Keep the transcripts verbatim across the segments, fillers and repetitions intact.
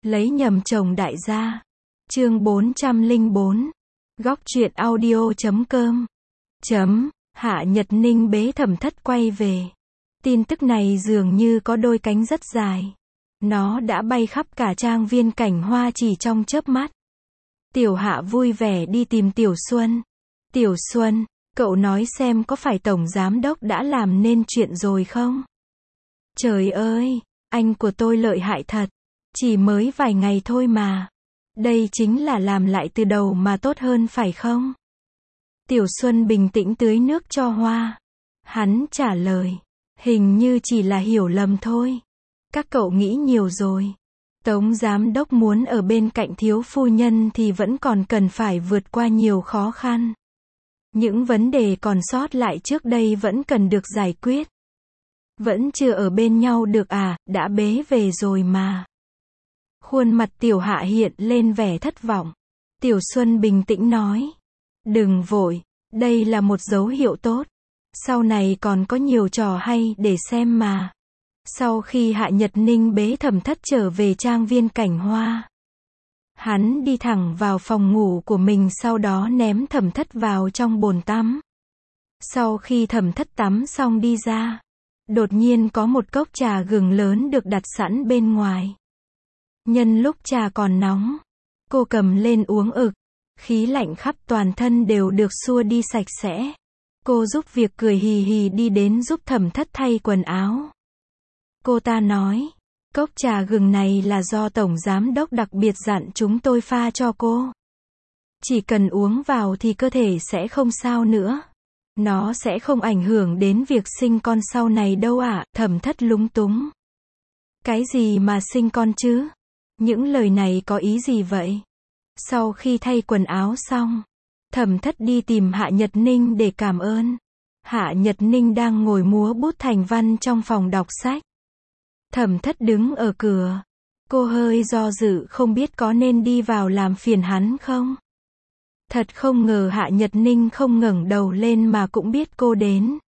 Lấy nhầm chồng đại gia. Chương bốn trăm lẻ bốn. Góc truyện audio chấm com. Chấm. Hạ Nhật Ninh bế Thẩm Thất quay về. Tin tức này dường như có đôi cánh rất dài. Nó đã bay khắp cả trang viên Cảnh Hoa chỉ trong chớp mắt. Tiểu Hạ vui vẻ đi tìm Tiểu Xuân. Tiểu Xuân, cậu nói xem có phải Tổng Giám Đốc đã làm nên chuyện rồi không? Trời ơi, anh của tôi lợi hại thật. Chỉ mới vài ngày thôi mà. Đây chính là làm lại từ đầu mà tốt hơn phải không? Tiểu Xuân bình tĩnh tưới nước cho hoa. Hắn trả lời. Hình như chỉ là hiểu lầm thôi. Các cậu nghĩ nhiều rồi. Tống Giám Đốc muốn ở bên cạnh thiếu phu nhân thì vẫn còn cần phải vượt qua nhiều khó khăn. Những vấn đề còn sót lại trước đây vẫn cần được giải quyết. Vẫn chưa ở bên nhau được à, đã bế về rồi mà. Khuôn mặt Tiểu Hạ hiện lên vẻ thất vọng. Tiểu Xuân bình tĩnh nói. Đừng vội, đây là một dấu hiệu tốt. Sau này còn có nhiều trò hay để xem mà. Sau khi Hạ Nhật Ninh bế Thẩm Thất trở về trang viên Cảnh Hoa, hắn đi thẳng vào phòng ngủ của mình, sau đó ném Thẩm Thất vào trong bồn tắm. Sau khi Thẩm Thất tắm xong đi ra, đột nhiên có một cốc trà gừng lớn được đặt sẵn bên ngoài. Nhân lúc trà còn nóng, cô cầm lên uống ực, khí lạnh khắp toàn thân đều được xua đi sạch sẽ. Cô giúp việc cười hì hì đi đến giúp Thẩm Thất thay quần áo. Cô ta nói, cốc trà gừng này là do Tổng Giám Đốc đặc biệt dặn chúng tôi pha cho cô. Chỉ cần uống vào thì cơ thể sẽ không sao nữa. Nó sẽ không ảnh hưởng đến việc sinh con sau này đâu ạ. À. Thẩm Thất lúng túng. Cái gì mà sinh con chứ? Những lời này có ý gì vậy? Sau khi thay quần áo xong, Thẩm Thất đi tìm Hạ Nhật Ninh để cảm ơn. Hạ Nhật Ninh đang ngồi múa bút thành văn trong phòng đọc sách. Thẩm Thất đứng ở cửa. Cô hơi do dự không biết có nên đi vào làm phiền hắn không. Thật không ngờ Hạ Nhật Ninh không ngẩng đầu lên mà cũng biết cô đến.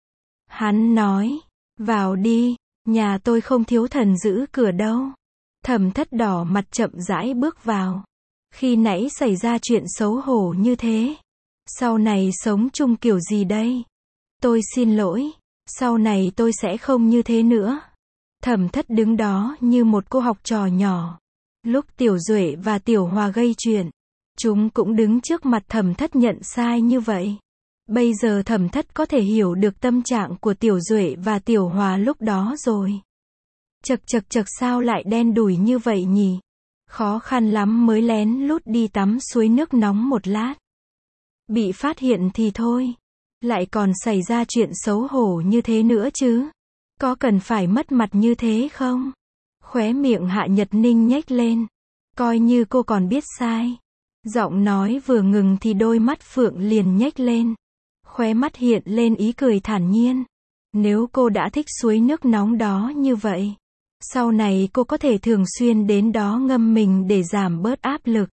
Hắn nói, vào đi, nhà tôi không thiếu thần giữ cửa đâu. Thẩm Thất đỏ mặt chậm rãi bước vào. Khi nãy xảy ra chuyện xấu hổ như thế. Sau này sống chung kiểu gì đây? Tôi xin lỗi, sau này tôi sẽ không như thế nữa. Thẩm Thất đứng đó như một cô học trò nhỏ. Lúc Tiểu Duệ và Tiểu Hòa gây chuyện, chúng cũng đứng trước mặt Thẩm Thất nhận sai như vậy. Bây giờ Thẩm Thất có thể hiểu được tâm trạng của Tiểu Duệ và Tiểu Hòa lúc đó rồi. Chật chật chật, sao lại đen đủi như vậy nhỉ? Khó khăn lắm mới lén lút đi tắm suối nước nóng một lát. Bị phát hiện thì thôi. Lại còn xảy ra chuyện xấu hổ như thế nữa chứ. Có cần phải mất mặt như thế không? Khóe miệng Hạ Nhật Ninh nhếch lên. Coi như cô còn biết sai. Giọng nói vừa ngừng thì đôi mắt phượng liền nhếch lên. Khóe mắt hiện lên ý cười thản nhiên. Nếu cô đã thích suối nước nóng đó như vậy, sau này cô có thể thường xuyên đến đó ngâm mình để giảm bớt áp lực.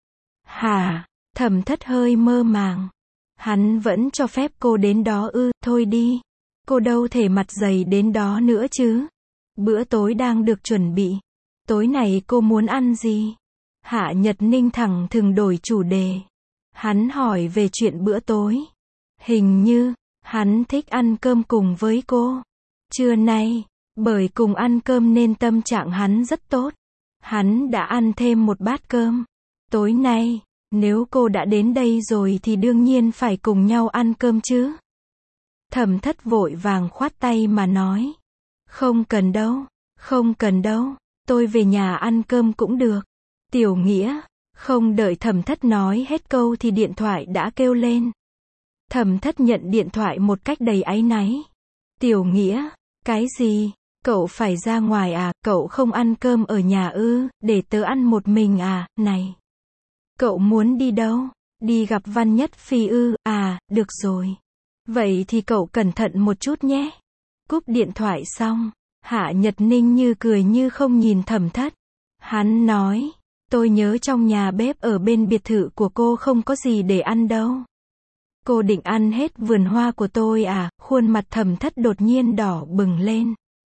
Hả? Thẩm Thất hơi mơ màng. Hắn vẫn cho phép cô đến đó ư? Thôi đi. Cô đâu thể mặt dày đến đó nữa chứ. Bữa tối đang được chuẩn bị. Tối này cô muốn ăn gì? Hạ Nhật Ninh thẳng thừng đổi chủ đề. Hắn hỏi về chuyện bữa tối. Hình như, hắn thích ăn cơm cùng với cô. Trưa nay, bởi cùng ăn cơm nên tâm trạng hắn rất tốt. Hắn đã ăn thêm một bát cơm. Tối nay, nếu cô đã đến đây rồi thì đương nhiên phải cùng nhau ăn cơm chứ. Thẩm Thất vội vàng khoát tay mà nói. Không cần đâu, không cần đâu, tôi về nhà ăn cơm cũng được. Tiểu Nghĩa, không đợi Thẩm Thất nói hết câu thì điện thoại đã kêu lên. Thẩm Thất nhận điện thoại một cách đầy áy náy. Tiểu Nghĩa, cái gì? Cậu phải ra ngoài à? Cậu không ăn cơm ở nhà ư? Để tớ ăn một mình à? Này, cậu muốn đi đâu? Đi gặp Văn Nhất Phi ư? À, được rồi. Vậy thì cậu cẩn thận một chút nhé. Cúp điện thoại xong, Hạ Nhật Ninh như cười như không nhìn Thẩm Thất. Hắn nói, tôi nhớ trong nhà bếp ở bên biệt thự của cô không có gì để ăn đâu. Cô định ăn hết vườn hoa của tôi à? Khuôn mặt Thẩm Thất đột nhiên đỏ bừng lên.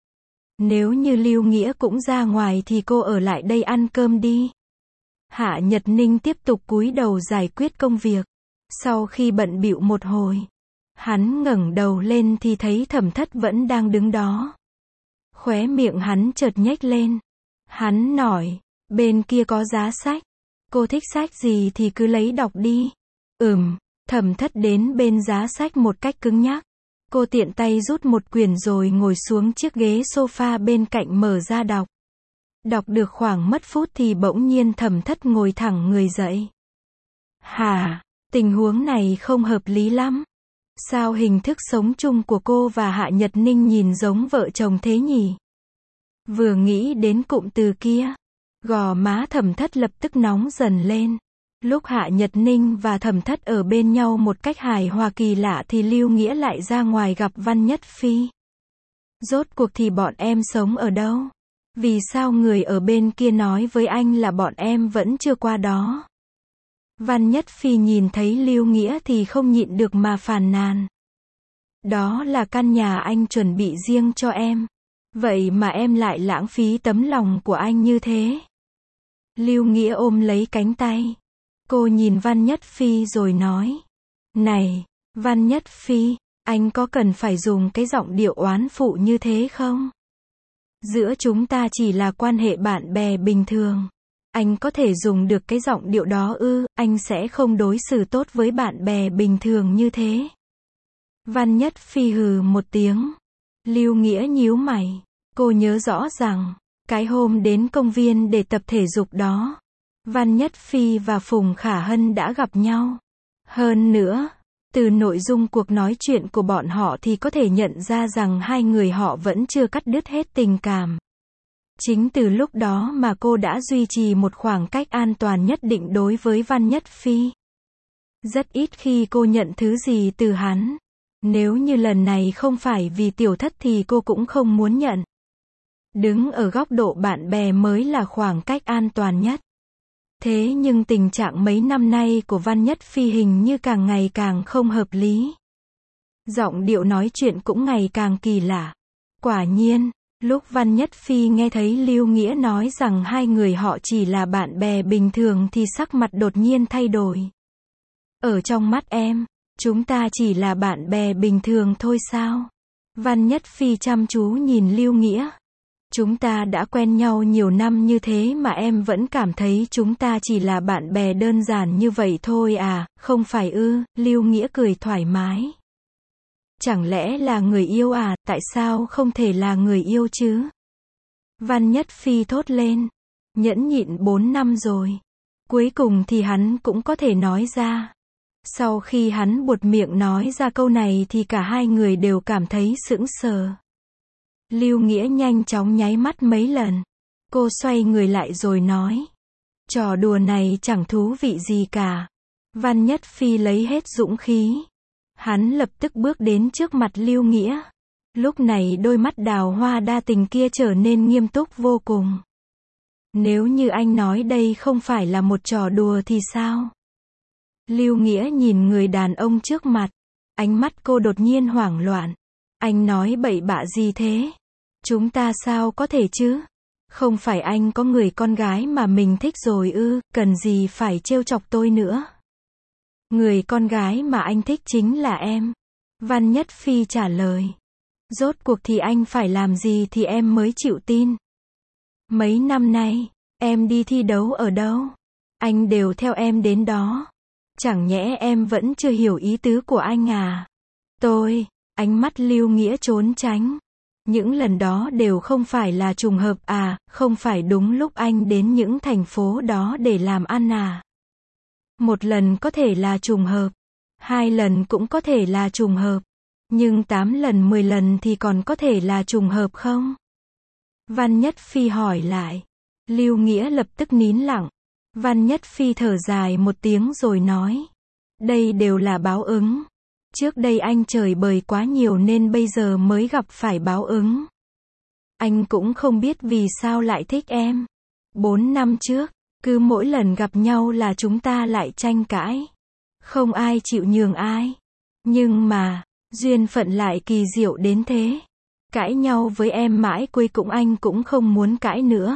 Nếu như Lưu Nghĩa cũng ra ngoài thì cô ở lại đây ăn cơm đi. Hạ Nhật Ninh tiếp tục cúi đầu giải quyết công việc. Sau khi bận bịu một hồi, hắn ngẩng đầu lên thì thấy Thẩm Thất vẫn đang đứng đó. Khóe miệng hắn chợt nhếch lên. Hắn nói, bên kia có giá sách. Cô thích sách gì thì cứ lấy đọc đi. Ừm, Thẩm Thất đến bên giá sách một cách cứng nhắc. Cô tiện tay rút một quyển rồi ngồi xuống chiếc ghế sofa bên cạnh mở ra đọc. Đọc được khoảng mất phút thì bỗng nhiên Thẩm Thất ngồi thẳng người dậy. Hả, tình huống này không hợp lý lắm. Sao hình thức sống chung của cô và Hạ Nhật Ninh nhìn giống vợ chồng thế nhỉ? Vừa nghĩ đến cụm từ kia, gò má Thẩm Thất lập tức nóng dần lên. Lúc Hạ Nhật Ninh và Thẩm Thất ở bên nhau một cách hài hòa kỳ lạ thì Lưu Nghĩa lại ra ngoài gặp Văn Nhất Phi. Rốt cuộc thì bọn em sống ở đâu? Vì sao người ở bên kia nói với anh là bọn em vẫn chưa qua đó? Văn Nhất Phi nhìn thấy Lưu Nghĩa thì không nhịn được mà phàn nàn. Đó là căn nhà anh chuẩn bị riêng cho em. Vậy mà em lại lãng phí tấm lòng của anh như thế. Lưu Nghĩa ôm lấy cánh tay. Cô nhìn Văn Nhất Phi rồi nói. Này, Văn Nhất Phi, anh có cần phải dùng cái giọng điệu oán phụ như thế không? Giữa chúng ta chỉ là quan hệ bạn bè bình thường. Anh có thể dùng được cái giọng điệu đó ư, anh sẽ không đối xử tốt với bạn bè bình thường như thế. Văn Nhất Phi hừ một tiếng. Lưu Nghĩa nhíu mày. Cô nhớ rõ rằng, cái hôm đến công viên để tập thể dục đó, Văn Nhất Phi và Phùng Khả Hân đã gặp nhau. Hơn nữa, từ nội dung cuộc nói chuyện của bọn họ thì có thể nhận ra rằng hai người họ vẫn chưa cắt đứt hết tình cảm. Chính từ lúc đó mà cô đã duy trì một khoảng cách an toàn nhất định đối với Văn Nhất Phi. Rất ít khi cô nhận thứ gì từ hắn. Nếu như lần này không phải vì Tiểu Thất thì cô cũng không muốn nhận. Đứng ở góc độ bạn bè mới là khoảng cách an toàn nhất. Thế nhưng tình trạng mấy năm nay của Văn Nhất Phi hình như càng ngày càng không hợp lý. Giọng điệu nói chuyện cũng ngày càng kỳ lạ. Quả nhiên, lúc Văn Nhất Phi nghe thấy Lưu Nghĩa nói rằng hai người họ chỉ là bạn bè bình thường thì sắc mặt đột nhiên thay đổi. Ở trong mắt em, chúng ta chỉ là bạn bè bình thường thôi sao? Văn Nhất Phi chăm chú nhìn Lưu Nghĩa. Chúng ta đã quen nhau nhiều năm như thế mà em vẫn cảm thấy chúng ta chỉ là bạn bè đơn giản như vậy thôi à, không phải ư? Lưu Nghĩa cười thoải mái. Chẳng lẽ là người yêu à, tại sao không thể là người yêu chứ? Văn Nhất Phi thốt lên. Nhẫn nhịn bốn năm rồi. Cuối cùng thì hắn cũng có thể nói ra. Sau khi hắn buột miệng nói ra câu này thì cả hai người đều cảm thấy sững sờ. Lưu Nghĩa nhanh chóng nháy mắt mấy lần. Cô xoay người lại rồi nói. Trò đùa này chẳng thú vị gì cả. Văn Nhất Phi lấy hết dũng khí. Hắn lập tức bước đến trước mặt Lưu Nghĩa. Lúc này đôi mắt đào hoa đa tình kia trở nên nghiêm túc vô cùng. Nếu như anh nói đây không phải là một trò đùa thì sao? Lưu Nghĩa nhìn người đàn ông trước mặt. Ánh mắt cô đột nhiên hoảng loạn. Anh nói bậy bạ gì thế? Chúng ta sao có thể chứ? Không phải anh có người con gái mà mình thích rồi ư, cần gì phải trêu chọc tôi nữa? Người con gái mà anh thích chính là em. Văn Nhất Phi trả lời. Rốt cuộc thì anh phải làm gì thì em mới chịu tin? Mấy năm nay, em đi thi đấu ở đâu? Anh đều theo em đến đó. Chẳng nhẽ em vẫn chưa hiểu ý tứ của anh à? Tôi, ánh mắt Lưu Nghĩa trốn tránh. Những lần đó đều không phải là trùng hợp à, không phải đúng lúc anh đến những thành phố đó để làm ăn à? Một lần có thể là trùng hợp, hai lần cũng có thể là trùng hợp, nhưng tám lần mười lần thì còn có thể là trùng hợp không? Văn Nhất Phi hỏi lại. Lưu Nghĩa lập tức nín lặng. Văn Nhất Phi thở dài một tiếng rồi nói. Đây đều là báo ứng. Trước đây anh trời bời quá nhiều nên bây giờ mới gặp phải báo ứng. Anh cũng không biết vì sao lại thích em. Bốn năm trước, cứ mỗi lần gặp nhau là chúng ta lại tranh cãi. Không ai chịu nhường ai. Nhưng mà, duyên phận lại kỳ diệu đến thế. Cãi nhau với em mãi cuối cùng anh cũng không muốn cãi nữa.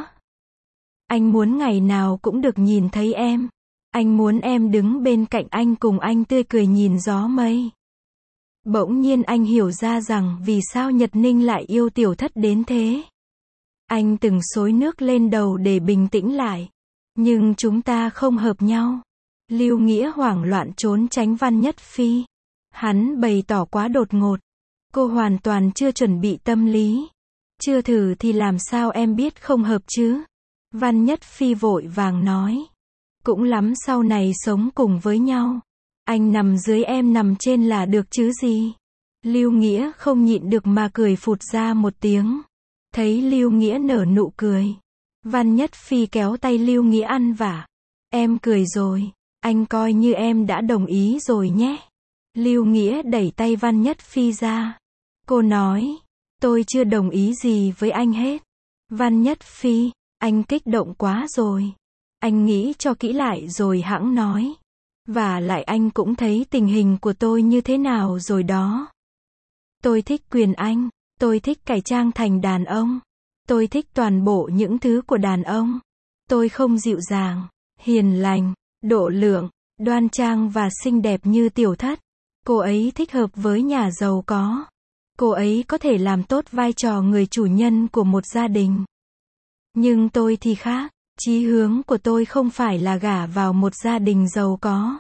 Anh muốn ngày nào cũng được nhìn thấy em. Anh muốn em đứng bên cạnh anh cùng anh tươi cười nhìn gió mây. Bỗng nhiên anh hiểu ra rằng vì sao Nhật Ninh lại yêu Tiểu Thất đến thế. Anh từng xối nước lên đầu để bình tĩnh lại. Nhưng chúng ta không hợp nhau. Lưu Nghĩa hoảng loạn trốn tránh Văn Nhất Phi. Hắn bày tỏ quá đột ngột. Cô hoàn toàn chưa chuẩn bị tâm lý. Chưa thử thì làm sao em biết không hợp chứ? Văn Nhất Phi vội vàng nói. Cũng lắm sau này sống cùng với nhau. Anh nằm dưới em nằm trên là được chứ gì? Lưu Nghĩa không nhịn được mà cười phụt ra một tiếng. Thấy Lưu Nghĩa nở nụ cười. Văn Nhất Phi kéo tay Lưu Nghĩa ăn vả. Em cười rồi. Anh coi như em đã đồng ý rồi nhé. Lưu Nghĩa đẩy tay Văn Nhất Phi ra. Cô nói. Tôi chưa đồng ý gì với anh hết. Văn Nhất Phi. Anh kích động quá rồi. Anh nghĩ cho kỹ lại rồi hẵng nói. Và lại anh cũng thấy tình hình của tôi như thế nào rồi đó. Tôi thích quyền anh. Tôi thích cải trang thành đàn ông. Tôi thích toàn bộ những thứ của đàn ông. Tôi không dịu dàng, hiền lành, độ lượng, đoan trang và xinh đẹp như Tiểu Thất. Cô ấy thích hợp với nhà giàu có. Cô ấy có thể làm tốt vai trò người chủ nhân của một gia đình. Nhưng tôi thì khác. Chí hướng của tôi không phải là gả vào một gia đình giàu có,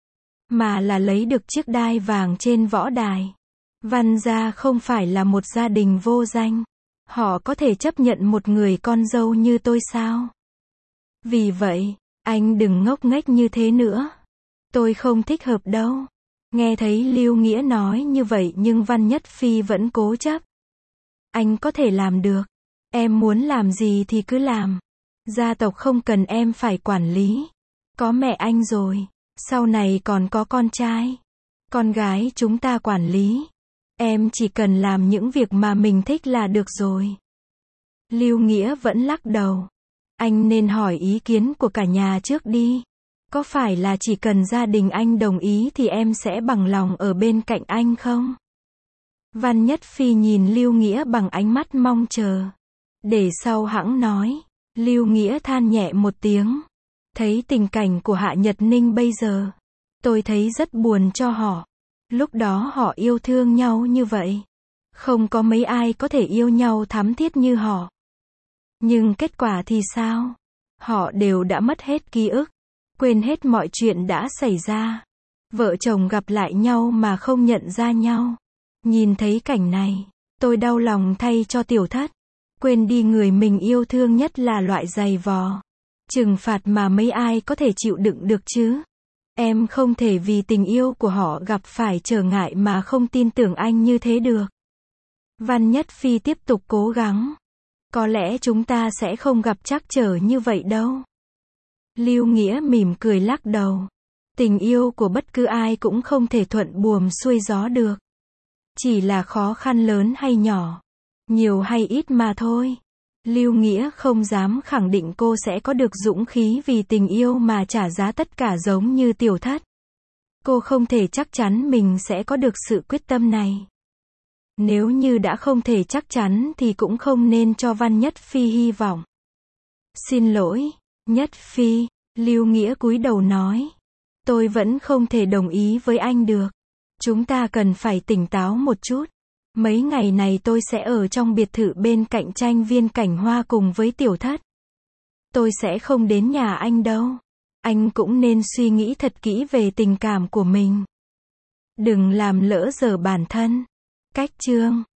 mà là lấy được chiếc đai vàng trên võ đài. Văn gia không phải là một gia đình vô danh. Họ có thể chấp nhận một người con dâu như tôi sao? Vì vậy, anh đừng ngốc nghếch như thế nữa. Tôi không thích hợp đâu. Nghe thấy Lưu Nghĩa nói như vậy nhưng Văn Nhất Phi vẫn cố chấp. Anh có thể làm được. Em muốn làm gì thì cứ làm. Gia tộc không cần em phải quản lý. Có mẹ anh rồi. Sau này còn có con trai. Con gái chúng ta quản lý. Em chỉ cần làm những việc mà mình thích là được rồi. Lưu Nghĩa vẫn lắc đầu. Anh nên hỏi ý kiến của cả nhà trước đi. Có phải là chỉ cần gia đình anh đồng ý thì em sẽ bằng lòng ở bên cạnh anh không? Văn Nhất Phi nhìn Lưu Nghĩa bằng ánh mắt mong chờ. Để sau hẵng nói. Lưu Nghĩa than nhẹ một tiếng. Thấy tình cảnh của Hạ Nhật Ninh bây giờ. Tôi thấy rất buồn cho họ. Lúc đó họ yêu thương nhau như vậy. Không có mấy ai có thể yêu nhau thắm thiết như họ. Nhưng kết quả thì sao? Họ đều đã mất hết ký ức. Quên hết mọi chuyện đã xảy ra. Vợ chồng gặp lại nhau mà không nhận ra nhau. Nhìn thấy cảnh này, tôi đau lòng thay cho Tiểu Thất. Quên đi người mình yêu thương nhất là loại giày vò. Trừng phạt mà mấy ai có thể chịu đựng được chứ? Em không thể vì tình yêu của họ gặp phải trở ngại mà không tin tưởng anh như thế được. Văn Nhất Phi tiếp tục cố gắng. Có lẽ chúng ta sẽ không gặp trắc trở như vậy đâu. Lưu Nghĩa mỉm cười lắc đầu. Tình yêu của bất cứ ai cũng không thể thuận buồm xuôi gió được. Chỉ là khó khăn lớn hay nhỏ, nhiều hay ít mà thôi. Lưu Nghĩa không dám khẳng định cô sẽ có được dũng khí vì tình yêu mà trả giá tất cả giống như Tiểu Thất. Cô không thể chắc chắn mình sẽ có được sự quyết tâm này. Nếu như đã không thể chắc chắn thì cũng không nên cho Văn Nhất Phi hy vọng. Xin lỗi, Nhất Phi, Lưu Nghĩa cúi đầu nói. Tôi vẫn không thể đồng ý với anh được. Chúng ta cần phải tỉnh táo một chút. Mấy ngày này tôi sẽ ở trong biệt thự bên cạnh Tranh Viên Cảnh Hoa cùng với Tiểu Thất. Tôi sẽ không đến nhà anh đâu. Anh cũng nên suy nghĩ thật kỹ về tình cảm của mình. Đừng làm lỡ dở bản thân. Cách chương